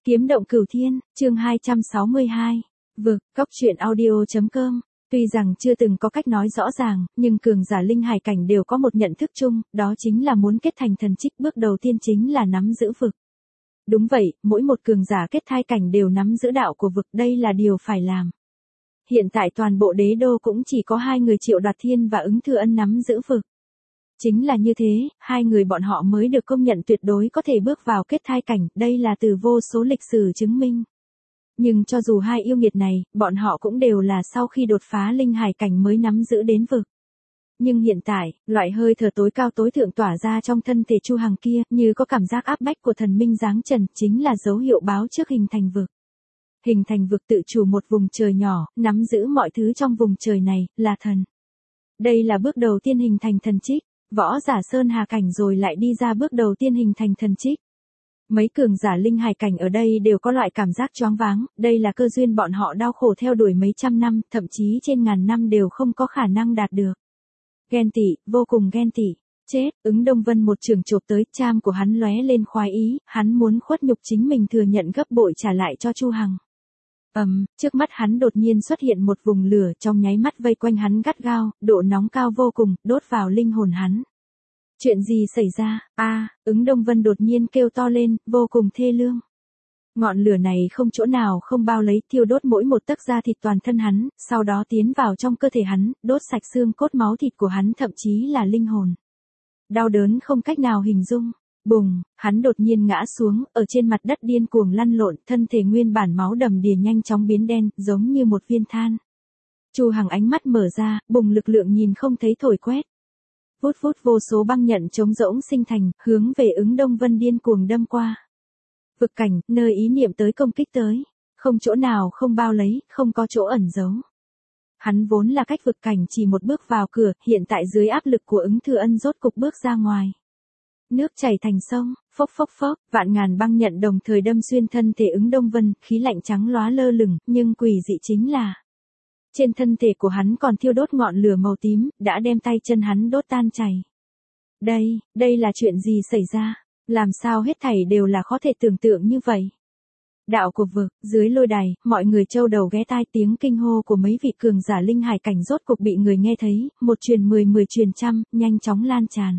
Kiếm động cửu thiên, chương 262. Vực, Cóc truyện audio.com. Tuy rằng chưa từng có cách nói rõ ràng, nhưng cường giả linh hải cảnh đều có một nhận thức chung, đó chính là muốn kết thành thần trích, bước đầu tiên chính là nắm giữ vực. Đúng vậy, mỗi một cường giả kết thai cảnh đều nắm giữ đạo của vực, đây là điều phải làm. Hiện tại toàn bộ đế đô cũng chỉ có hai người Triệu Đoạt Thiên và Ứng Thừa Ân nắm giữ vực. Chính là như thế, hai người bọn họ mới được công nhận tuyệt đối có thể bước vào kết thai cảnh, đây là từ vô số lịch sử chứng minh. Nhưng cho dù hai yêu nghiệt này, bọn họ cũng đều là sau khi đột phá linh hải cảnh mới nắm giữ đến vực. Nhưng hiện tại, loại hơi thở tối cao tối thượng tỏa ra trong thân thể Chu Hằng kia, như có cảm giác áp bách của thần minh giáng trần, chính là dấu hiệu báo trước hình thành vực. Hình thành vực tự chủ một vùng trời nhỏ, nắm giữ mọi thứ trong vùng trời này, là thần. Đây là bước đầu tiên hình thành thần trích. Võ giả sơn hà cảnh rồi lại đi ra bước đầu tiên hình thành thần trích. Mấy cường giả linh hải cảnh ở đây đều có loại cảm giác choáng váng, đây là cơ duyên bọn họ đau khổ theo đuổi mấy trăm năm, thậm chí trên ngàn năm đều không có khả năng đạt được. Ghen tị, vô cùng ghen tị. Chết, Ứng Đông Vân một trường chộp tới, cham của hắn lóe lên khoái ý, hắn muốn khuất nhục chính mình thừa nhận gấp bội trả lại cho Chu Hằng. Trước mắt hắn đột nhiên xuất hiện một vùng lửa trong nháy mắt vây quanh hắn gắt gao, độ nóng cao vô cùng, đốt vào linh hồn hắn. Chuyện gì xảy ra? Ứng Đông Vân đột nhiên kêu to lên, vô cùng thê lương. Ngọn lửa này không chỗ nào không bao lấy, thiêu đốt mỗi một tấc da thịt toàn thân hắn, sau đó tiến vào trong cơ thể hắn, đốt sạch xương cốt máu thịt của hắn, thậm chí là linh hồn. Đau đớn không cách nào hình dung. Bùng, hắn đột nhiên ngã xuống, ở trên mặt đất điên cuồng lăn lộn, thân thể nguyên bản máu đầm đìa nhanh chóng biến đen, giống như một viên than. Chu Hằng ánh mắt mở ra, bùng lực lượng nhìn không thấy thổi quét. Vút vút vô số băng nhận trống rỗng sinh thành, hướng về Ứng Đông Vân điên cuồng đâm qua. Vực cảnh, nơi ý niệm tới công kích tới, không chỗ nào không bao lấy, không có chỗ ẩn giấu. Hắn vốn là cách vực cảnh chỉ một bước vào cửa, hiện tại dưới áp lực của Ứng Thừa Ân rốt cục bước ra ngoài. Nước chảy thành sông, phốc phốc phốc, vạn ngàn băng nhận đồng thời đâm xuyên thân thể Ứng Đông Vân, khí lạnh trắng lóa lơ lửng, nhưng quỷ dị chính là trên thân thể của hắn còn thiêu đốt ngọn lửa màu tím, đã đem tay chân hắn đốt tan chảy. Đây là chuyện gì xảy ra? Làm sao hết thảy đều là khó thể tưởng tượng như vậy? Đạo của vực, dưới lôi đài, mọi người châu đầu ghé tai, tiếng kinh hô của mấy vị cường giả linh hải cảnh rốt cục bị người nghe thấy, một truyền 10, 10 truyền trăm, nhanh chóng lan tràn.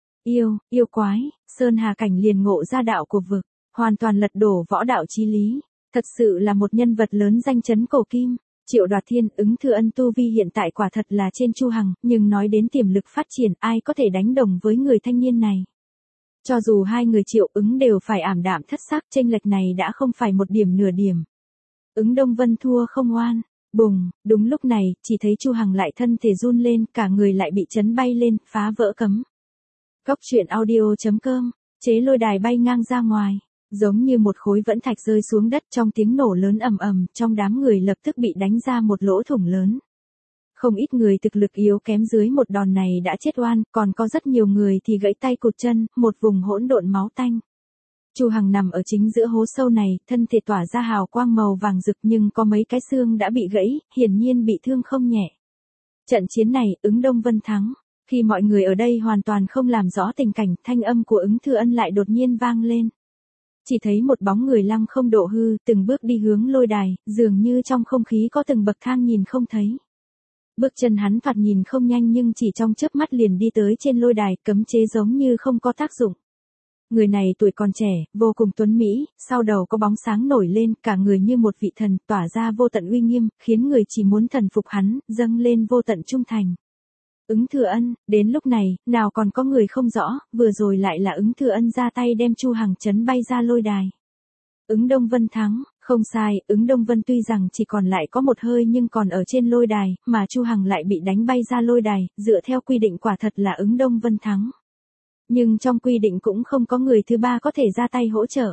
Yêu quái, Sơn Hà cảnh liền ngộ ra đạo của vực, hoàn toàn lật đổ võ đạo chí lý, thật sự là một nhân vật lớn danh chấn cổ kim. Triệu Đoạt Thiên, Ứng Thừa Ân tu vi hiện tại quả thật là trên Chu Hằng, nhưng nói đến tiềm lực phát triển, ai có thể đánh đồng với người thanh niên này. Cho dù hai người Triệu Ứng đều phải ảm đạm thất sắc, chênh lệch này đã không phải một điểm nửa điểm. Ứng Đông Vân thua không oan. Bùng, đúng lúc này, chỉ thấy Chu Hằng lại thân thể run lên, cả người lại bị chấn bay lên, phá vỡ cấm. Cóc truyện audio.com, chế lôi đài bay ngang ra ngoài, giống như một khối vẫn thạch rơi xuống đất, trong tiếng nổ lớn ầm ầm, trong đám người lập tức bị đánh ra một lỗ thủng lớn. Không ít người thực lực yếu kém dưới một đòn này đã chết oan, còn có rất nhiều người thì gãy tay cụt chân, một vùng hỗn độn máu tanh. Chu Hằng nằm ở chính giữa hố sâu này, thân thể tỏa ra hào quang màu vàng rực, nhưng có mấy cái xương đã bị gãy, hiển nhiên bị thương không nhẹ. Trận chiến này, Ứng Đông Vân thắng. Khi mọi người ở đây hoàn toàn không làm rõ tình cảnh, thanh âm của Ứng Thừa Ân lại đột nhiên vang lên. Chỉ thấy một bóng người lăng không độ hư, từng bước đi hướng lôi đài, dường như trong không khí có từng bậc thang nhìn không thấy. Bước chân hắn thoạt nhìn không nhanh nhưng chỉ trong chớp mắt liền đi tới trên lôi đài, cấm chế giống như không có tác dụng. Người này tuổi còn trẻ, vô cùng tuấn mỹ, sau đầu có bóng sáng nổi lên, cả người như một vị thần, tỏa ra vô tận uy nghiêm, khiến người chỉ muốn thần phục hắn, dâng lên vô tận trung thành. Ứng Thừa Ân, đến lúc này, nào còn có người không rõ, vừa rồi lại là Ứng Thừa Ân ra tay đem Chu Hằng chấn bay ra lôi đài. Ứng Đông Vân thắng, không sai, Ứng Đông Vân tuy rằng chỉ còn lại có một hơi nhưng còn ở trên lôi đài, mà Chu Hằng lại bị đánh bay ra lôi đài, dựa theo quy định quả thật là Ứng Đông Vân thắng. Nhưng trong quy định cũng không có người thứ ba có thể ra tay hỗ trợ.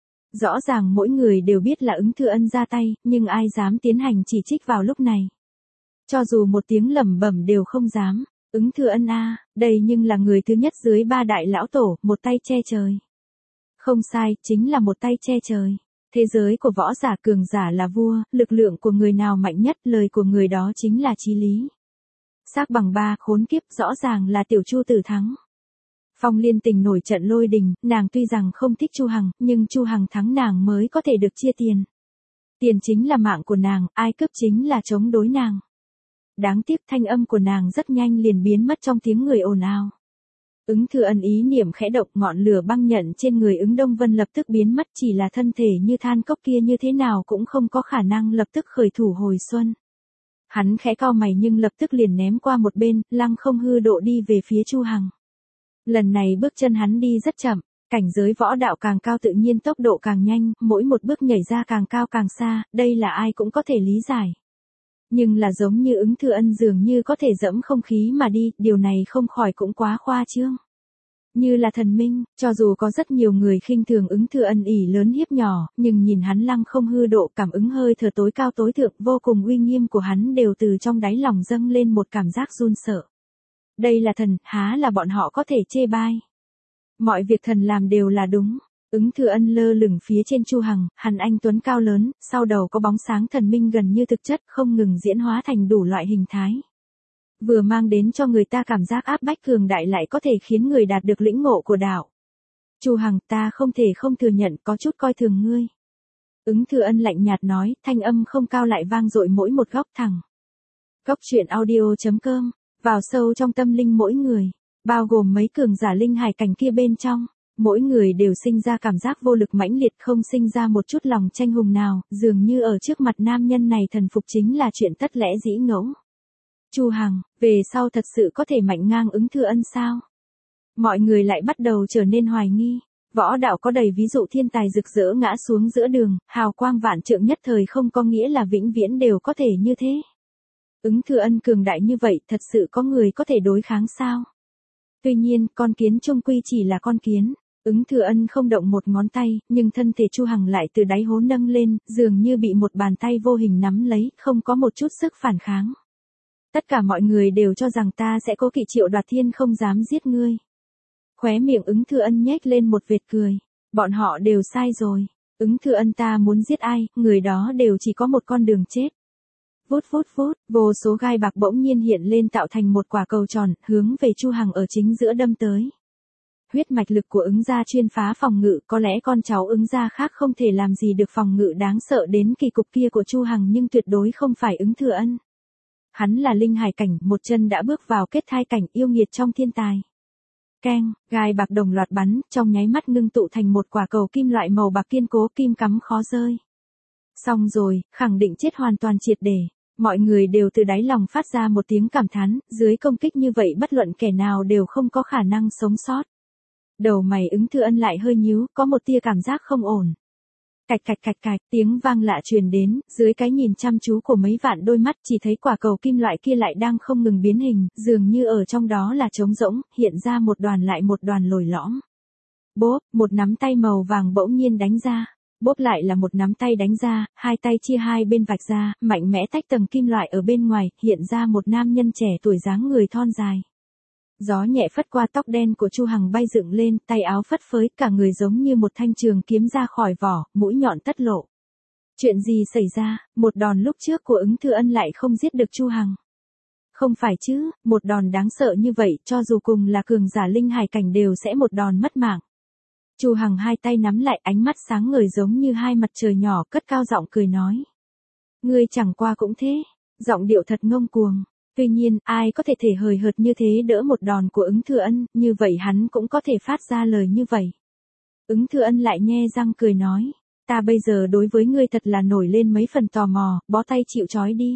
Rõ ràng mỗi người đều biết là Ứng Thừa Ân ra tay, nhưng ai dám tiến hành chỉ trích vào lúc này. Cho dù một tiếng lẩm bẩm đều không dám. Ứng Thừa Ân đây nhưng là người thứ nhất dưới ba đại lão tổ, một tay che trời. Không sai, chính là một tay che trời. Thế giới của võ giả cường giả là vua, lực lượng của người nào mạnh nhất, lời của người đó chính là chí lý. Xác bằng ba, khốn kiếp, rõ ràng là tiểu Chu tử thắng. Phong Liên Tình nổi trận lôi đình, nàng tuy rằng không thích Chu Hằng, nhưng Chu Hằng thắng nàng mới có thể được chia tiền. Tiền chính là mạng của nàng, ai cướp chính là chống đối nàng. Đáng tiếc thanh âm của nàng rất nhanh liền biến mất trong tiếng người ồn ào. Ứng Thừa Ân ý niệm khẽ động, ngọn lửa băng nhận trên người Ứng Đông Vân lập tức biến mất, chỉ là thân thể như than cốc kia như thế nào cũng không có khả năng lập tức khởi thủ hồi xuân. Hắn khẽ cau mày nhưng lập tức liền ném qua một bên, lăng không hư độ đi về phía Chu Hằng. Lần này bước chân hắn đi rất chậm, cảnh giới võ đạo càng cao tự nhiên tốc độ càng nhanh, mỗi một bước nhảy ra càng cao càng xa, đây là ai cũng có thể lý giải. Nhưng là giống như Ứng Thừa Ân dường như có thể dẫm không khí mà đi, điều này không khỏi cũng quá khoa trương. Như là thần minh, cho dù có rất nhiều người khinh thường Ứng Thừa Ân ỷ lớn hiếp nhỏ, nhưng nhìn hắn lăng không hư độ, cảm ứng hơi thở tối cao tối thượng vô cùng uy nghiêm của hắn đều từ trong đáy lòng dâng lên một cảm giác run sợ. Đây là thần, há là bọn họ có thể chê bai. Mọi việc thần làm đều là đúng. Ứng Thừa Ân lơ lửng phía trên Chu Hằng, hắn anh tuấn cao lớn, sau đầu có bóng sáng thần minh gần như thực chất, không ngừng diễn hóa thành đủ loại hình thái. Vừa mang đến cho người ta cảm giác áp bách cường đại lại có thể khiến người đạt được lĩnh ngộ của đạo. Chu Hằng, ta không thể không thừa nhận có chút coi thường ngươi. Ứng Thừa Ân lạnh nhạt nói, thanh âm không cao lại vang dội mỗi một góc thẳng. Góc truyện audio.com, vào sâu trong tâm linh mỗi người, bao gồm mấy cường giả linh hải cảnh kia bên trong. Mỗi người đều sinh ra cảm giác vô lực mãnh liệt, không sinh ra một chút lòng tranh hùng nào, dường như ở trước mặt nam nhân này thần phục chính là chuyện tất lẽ dĩ ngẫu. Chu Hằng, về sau thật sự có thể mạnh ngang Ứng Thừa Ân sao? Mọi người lại bắt đầu trở nên hoài nghi. Võ đạo có đầy ví dụ thiên tài rực rỡ ngã xuống giữa đường, hào quang vạn trượng nhất thời không có nghĩa là vĩnh viễn đều có thể như thế. Ứng Thừa Ân cường đại như vậy, thật sự có người có thể đối kháng sao? Tuy nhiên, con kiến chung quy chỉ là con kiến. Ứng Thừa Ân không động một ngón tay, nhưng thân thể Chu Hằng lại từ đáy hố nâng lên, dường như bị một bàn tay vô hình nắm lấy, không có một chút sức phản kháng. Tất cả mọi người đều cho rằng ta sẽ cố kỵ Triệu Đoạt Thiên không dám giết ngươi. Khóe miệng Ứng Thừa Ân nhếch lên một vệt cười. Bọn họ đều sai rồi. Ứng Thừa Ân ta muốn giết ai, người đó đều chỉ có một con đường chết. Vút vút vút, vô số gai bạc bỗng nhiên hiện lên tạo thành một quả cầu tròn, hướng về Chu Hằng ở chính giữa đâm tới. Huyết mạch lực của Ứng gia chuyên phá phòng ngự, có lẽ con cháu Ứng gia khác không thể làm gì được phòng ngự đáng sợ đến kỳ cục kia của Chu Hằng, nhưng tuyệt đối không phải Ứng Thừa Ân. Hắn là linh hải cảnh, một chân đã bước vào kết thai cảnh, yêu nghiệt trong thiên tài. Keng, gai bạc đồng loạt bắn, trong nháy mắt ngưng tụ thành một quả cầu kim loại màu bạc kiên cố, kim cắm khó rơi. Xong rồi, khẳng định chết hoàn toàn triệt để. Mọi người đều từ đáy lòng phát ra một tiếng cảm thán, dưới công kích như vậy bất luận kẻ nào đều không có khả năng sống sót. Đầu mày Ứng Thừa Ân lại hơi nhíu, có một tia cảm giác không ổn. Cạch cạch cạch cạch, tiếng vang lạ truyền đến, dưới cái nhìn chăm chú của mấy vạn đôi mắt chỉ thấy quả cầu kim loại kia lại đang không ngừng biến hình, dường như ở trong đó là trống rỗng, hiện ra một đoàn lại một đoàn lồi lõm. Bốp, một nắm tay màu vàng bỗng nhiên đánh ra. Bốp lại là một nắm tay đánh ra, hai tay chia hai bên vạch ra, mạnh mẽ tách tầng kim loại ở bên ngoài, hiện ra một nam nhân trẻ tuổi dáng người thon dài. Gió nhẹ phất qua tóc đen của Chu Hằng bay dựng lên, tay áo phất phới, cả người giống như một thanh trường kiếm ra khỏi vỏ, mũi nhọn tất lộ. Chuyện gì xảy ra, một đòn lúc trước của Ứng Thừa Ân lại không giết được Chu Hằng. Không phải chứ, một đòn đáng sợ như vậy, cho dù cùng là cường giả linh hải cảnh đều sẽ một đòn mất mạng. Chu Hằng hai tay nắm lại, ánh mắt sáng ngời giống như hai mặt trời nhỏ, cất cao giọng cười nói. Ngươi chẳng qua cũng thế, giọng điệu thật ngông cuồng. Tuy nhiên, ai có thể hời hợt như thế đỡ một đòn của Ứng Thừa Ân, như vậy hắn cũng có thể phát ra lời như vậy. Ứng Thừa Ân lại nhe răng cười nói, ta bây giờ đối với ngươi thật là nổi lên mấy phần tò mò, bó tay chịu trói đi.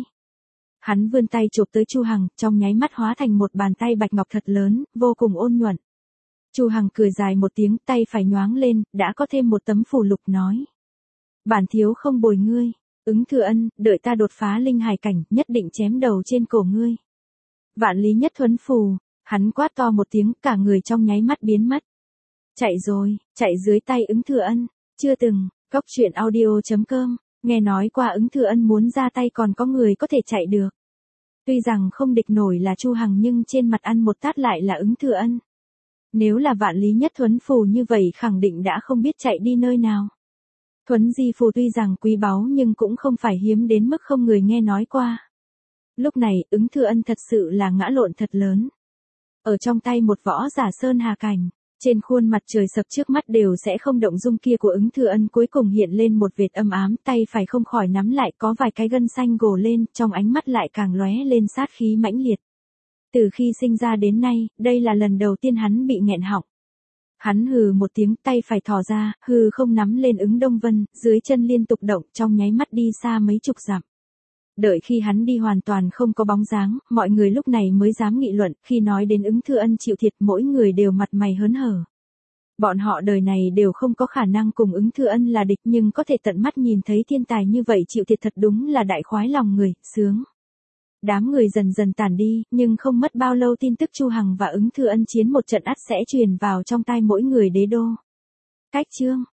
Hắn vươn tay chụp tới Chu Hằng, trong nháy mắt hóa thành một bàn tay bạch ngọc thật lớn, vô cùng ôn nhuận. Chu Hằng cười dài một tiếng, tay phải nhoáng lên, đã có thêm một tấm phù lục nói. Bản thiếu không bồi ngươi. Ứng Thừa Ân, đợi ta đột phá linh hải cảnh, nhất định chém đầu trên cổ ngươi. Vạn lý nhất thuấn phù, hắn quát to một tiếng, cả người trong nháy mắt biến mất. Chạy rồi, chạy dưới tay Ứng Thừa Ân, chưa từng, góc truyện audio.com, nghe nói qua Ứng Thừa Ân muốn ra tay còn có người có thể chạy được. Tuy rằng không địch nổi là Chu Hằng nhưng trên mặt ăn một tát lại là Ứng Thừa Ân. Nếu là vạn lý nhất thuấn phù như vậy khẳng định đã không biết chạy đi nơi nào. Thuấn di phù tuy rằng quý báu nhưng cũng không phải hiếm đến mức không người nghe nói qua. Lúc này, Ứng Thừa Ân thật sự là ngã lộn thật lớn. Ở trong tay một võ giả sơn hà cảnh, trên khuôn mặt trời sập trước mắt đều sẽ không động dung kia của Ứng Thừa Ân cuối cùng hiện lên một vệt âm ám, tay phải không khỏi nắm lại có vài cái gân xanh gồ lên, trong ánh mắt lại càng lóe lên sát khí mãnh liệt. Từ khi sinh ra đến nay, đây là lần đầu tiên hắn bị nghẹn họng. Hắn hừ một tiếng, tay phải thò ra, hừ không nắm lên Ứng Đông Vân, dưới chân liên tục động, trong nháy mắt đi xa mấy chục dặm. Đợi khi hắn đi hoàn toàn không có bóng dáng, mọi người lúc này mới dám nghị luận, khi nói đến Ứng Thừa Ân chịu thiệt mỗi người đều mặt mày hớn hở. Bọn họ đời này đều không có khả năng cùng Ứng Thừa Ân là địch nhưng có thể tận mắt nhìn thấy thiên tài như vậy chịu thiệt thật đúng là đại khoái lòng người, sướng. Đám người dần dần tản đi, nhưng không mất bao lâu tin tức Chu Hằng và Ứng Thừa Ân chiến một trận ắt sẽ truyền vào trong tai mỗi người đế đô. Cách chương